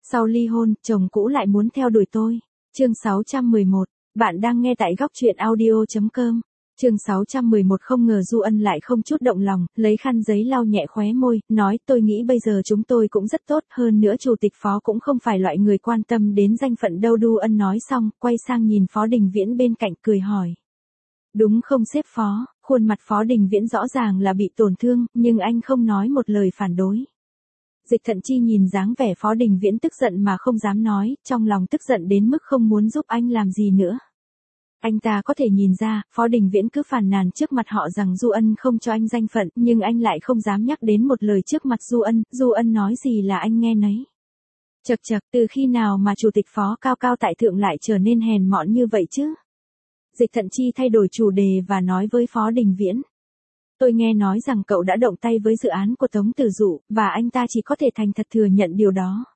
Sau ly hôn, chồng cũ lại muốn theo đuổi tôi. Chương 611. Bạn đang nghe tại góc truyện audio.com. Chương 611. Không ngờ Du Ân lại không chút động lòng, lấy khăn giấy lau nhẹ khóe môi, nói tôi nghĩ bây giờ chúng tôi cũng rất tốt, hơn nữa chủ tịch Phó cũng không phải loại người quan tâm đến danh phận đâu. Du Ân nói xong, quay sang nhìn Phó Đình Viễn bên cạnh cười hỏi. Đúng không sếp Phó? Khuôn mặt Phó Đình Viễn rõ ràng là bị tổn thương, nhưng anh không nói một lời phản đối. Dịch Thận Chi nhìn dáng vẻ Phó Đình Viễn tức giận mà không dám nói, trong lòng tức giận đến mức không muốn giúp anh làm gì nữa. Anh ta có thể nhìn ra, Phó Đình Viễn cứ phàn nàn trước mặt họ rằng Du Ân không cho anh danh phận, nhưng anh lại không dám nhắc đến một lời trước mặt Du Ân nói gì là anh nghe nấy. Chậc chậc, từ khi nào mà chủ tịch Phó cao cao tại thượng lại trở nên hèn mọn như vậy chứ? Dịch Thận Chi thay đổi chủ đề và nói với Phó Đình Viễn. Tôi nghe nói rằng cậu đã động tay với dự án của Tống Tử Dụ, và anh ta chỉ có thể thành thật thừa nhận điều đó.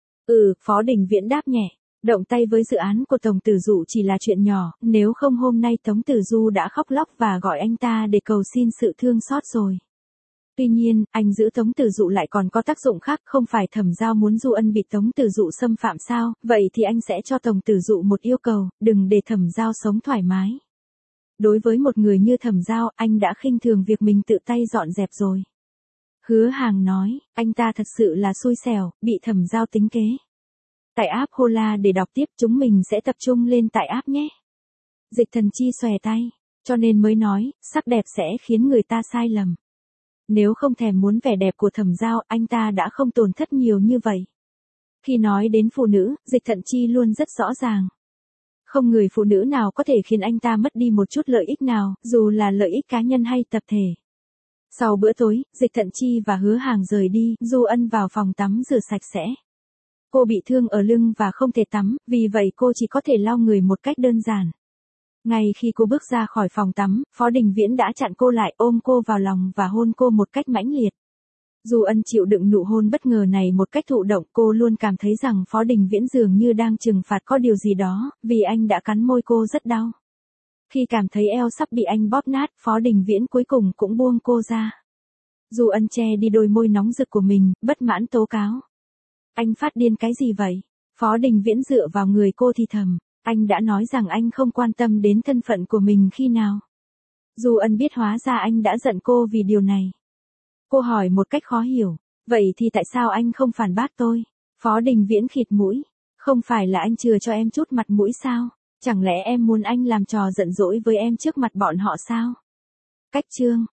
Phó Đình Viễn đáp nhẹ. Động tay với dự án của Tống Tử Dụ chỉ là chuyện nhỏ, nếu không hôm nay Tống Tử Du đã khóc lóc và gọi anh ta để cầu xin sự thương xót rồi. Tuy nhiên, anh giữ Tống Tử Dụ lại còn có tác dụng khác, không phải Thẩm Giao muốn Du Ân bị Tống Tử Dụ xâm phạm sao, vậy thì anh sẽ cho Tống Tử Dụ một yêu cầu, đừng để Thẩm Giao sống thoải mái. Đối với một người như Thẩm Giao, anh đã khinh thường việc mình tự tay dọn dẹp rồi. Hứa Hàng nói, anh ta thật sự là xui xẻo, bị Thẩm Giao tính kế. Tải app Hola để đọc tiếp, chúng mình sẽ tập trung lên tải app nhé. Dịch Thần Chi xòe tay, cho nên mới nói, sắc đẹp sẽ khiến người ta sai lầm. Nếu không thèm muốn vẻ đẹp của Thẩm Giao, anh ta đã không tổn thất nhiều như vậy. Khi nói đến phụ nữ, Dịch Thận Chi luôn rất rõ ràng. Không người phụ nữ nào có thể khiến anh ta mất đi một chút lợi ích nào, dù là lợi ích cá nhân hay tập thể. Sau bữa tối, Dịch Thận Chi và Hứa Hàng rời đi, Du Ân vào phòng tắm rửa sạch sẽ. Cô bị thương ở lưng và không thể tắm, vì vậy cô chỉ có thể lau người một cách đơn giản. Ngay khi cô bước ra khỏi phòng tắm, Phó Đình Viễn đã chặn cô lại, ôm cô vào lòng và hôn cô một cách mãnh liệt. Du Ân chịu đựng nụ hôn bất ngờ này một cách thụ động, cô luôn cảm thấy rằng Phó Đình Viễn dường như đang trừng phạt có điều gì đó, vì anh đã cắn môi cô rất đau. Khi cảm thấy eo sắp bị anh bóp nát, Phó Đình Viễn cuối cùng cũng buông cô ra. Du Ân che đi đôi môi nóng rực của mình, bất mãn tố cáo. Anh phát điên cái gì vậy? Phó Đình Viễn dựa vào người cô thì thầm, anh đã nói rằng anh không quan tâm đến thân phận của mình khi nào. Du Ân biết hóa ra anh đã giận cô vì điều này. Cô hỏi một cách khó hiểu, vậy thì tại sao anh không phản bác tôi? Phó Đình Viễn khịt mũi, không phải là anh chừa cho em chút mặt mũi sao? Chẳng lẽ em muốn anh làm trò giận dỗi với em trước mặt bọn họ sao? Cách chương.